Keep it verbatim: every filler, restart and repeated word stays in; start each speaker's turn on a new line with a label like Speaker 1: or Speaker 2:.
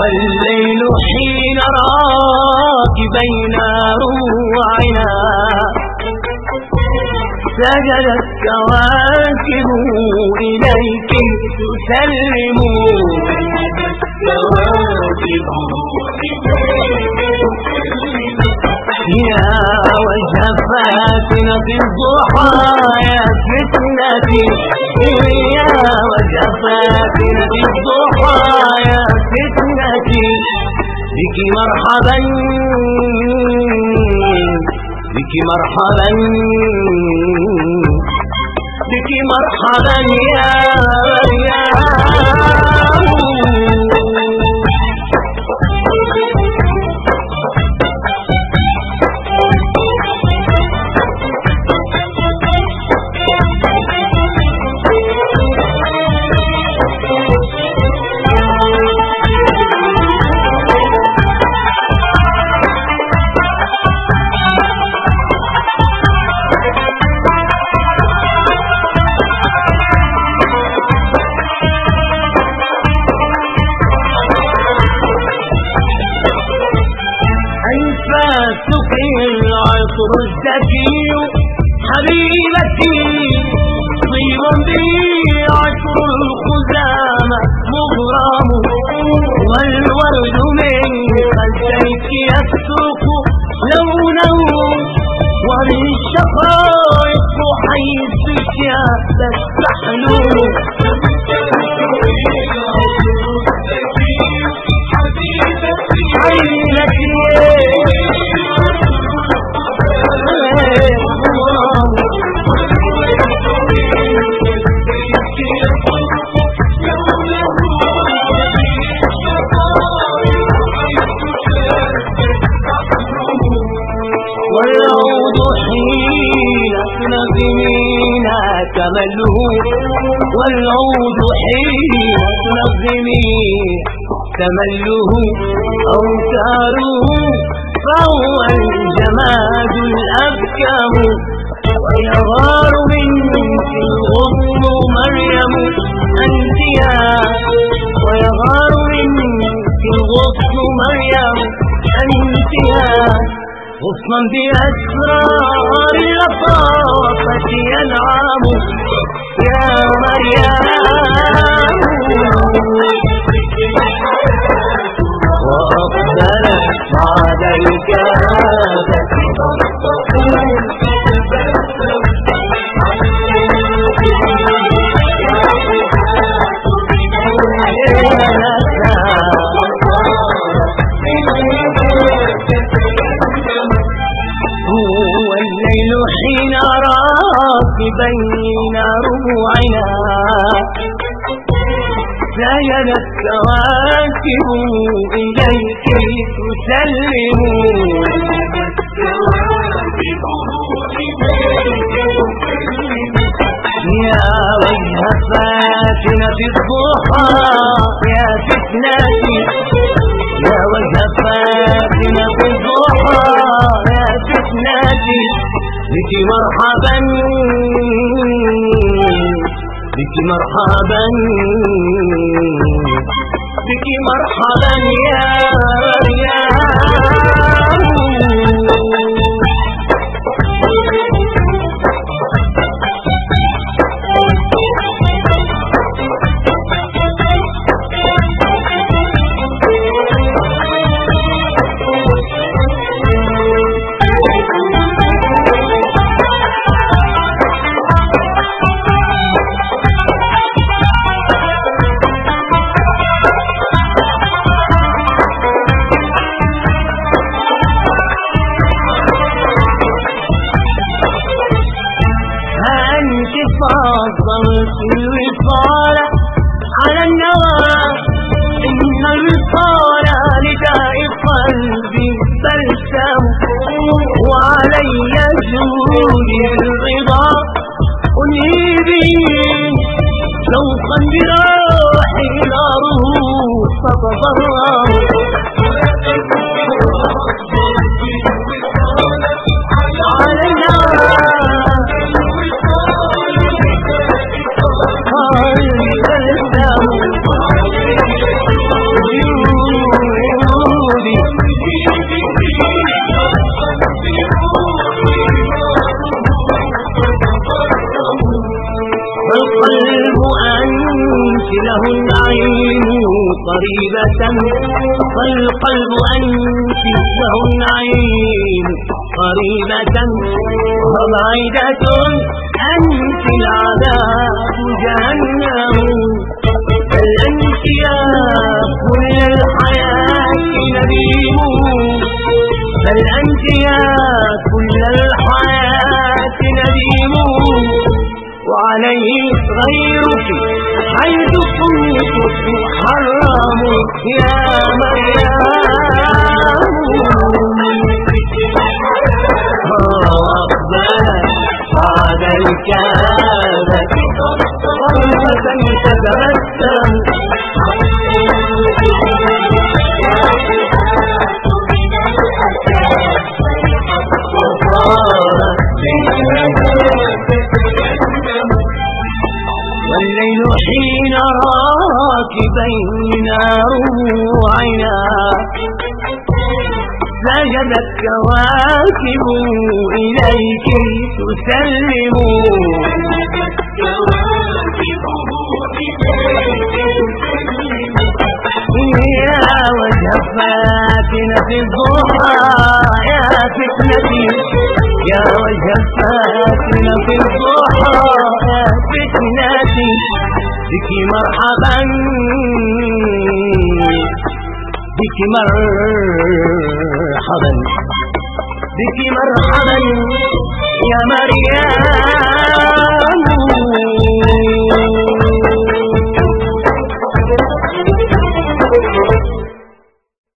Speaker 1: والليل حين راك بين روعنا سجدت كواكب إليك تسلم يا وجه فاتنة الضحى يا فتنتي يا وجه فاتنة الضحى يا فتنتي بك مرحبا بك مرحبا بك مرحبا يا العطر الزكي حبيبتي طيبا بي عطر الخزامة مغرام والورد من خلفيك يسرق لونه ومن شقائق حيثك تستحلون حبيبتي والعود حين تنظمين تمله والعود حين تنظمين تمله أوتاره فهو الجماد الأبكم ويغار منك الغصن مريم أنت يا ويغار منك الغصن مريم أنت يا غصنا بأسرار اللطافة ينعم يا مريم وأقبلت بعد الكافة هو الليل حين راك بين ربوعنا سجدت كواكب إليك تسلم يا وجه فاتنة الضحى يا فتنتي يا وجه فاتنة الضحى يا فتنتي بك مرحبا بك مرحبا بك مرحبا يا فضلت الوصال على النوى إن الوصال لداء قلبي بلسم وعلي جودي الرضا أنيبي شوقا براحي ناره فتضرر على النوى له النعيم قريبة فالقلب أنت له النعيم قريبة وبعيدة أنت العذاب جهنم بل أنت يا كل الحياة نديم بل أنت يا كل الحياة نديم وعليه غيرك حيث كنت تحرم يا مريم بعد الكابة ضربة تتبسم والليل حين راك بين روعنا سجدت كواكب إليك تسلم يا وجه فاتن في الضحى يا فتنتي يا وجه فاتن في الضحى يا فتنتي بك مرحبا بك مرحبا بك مرحبا يا مريم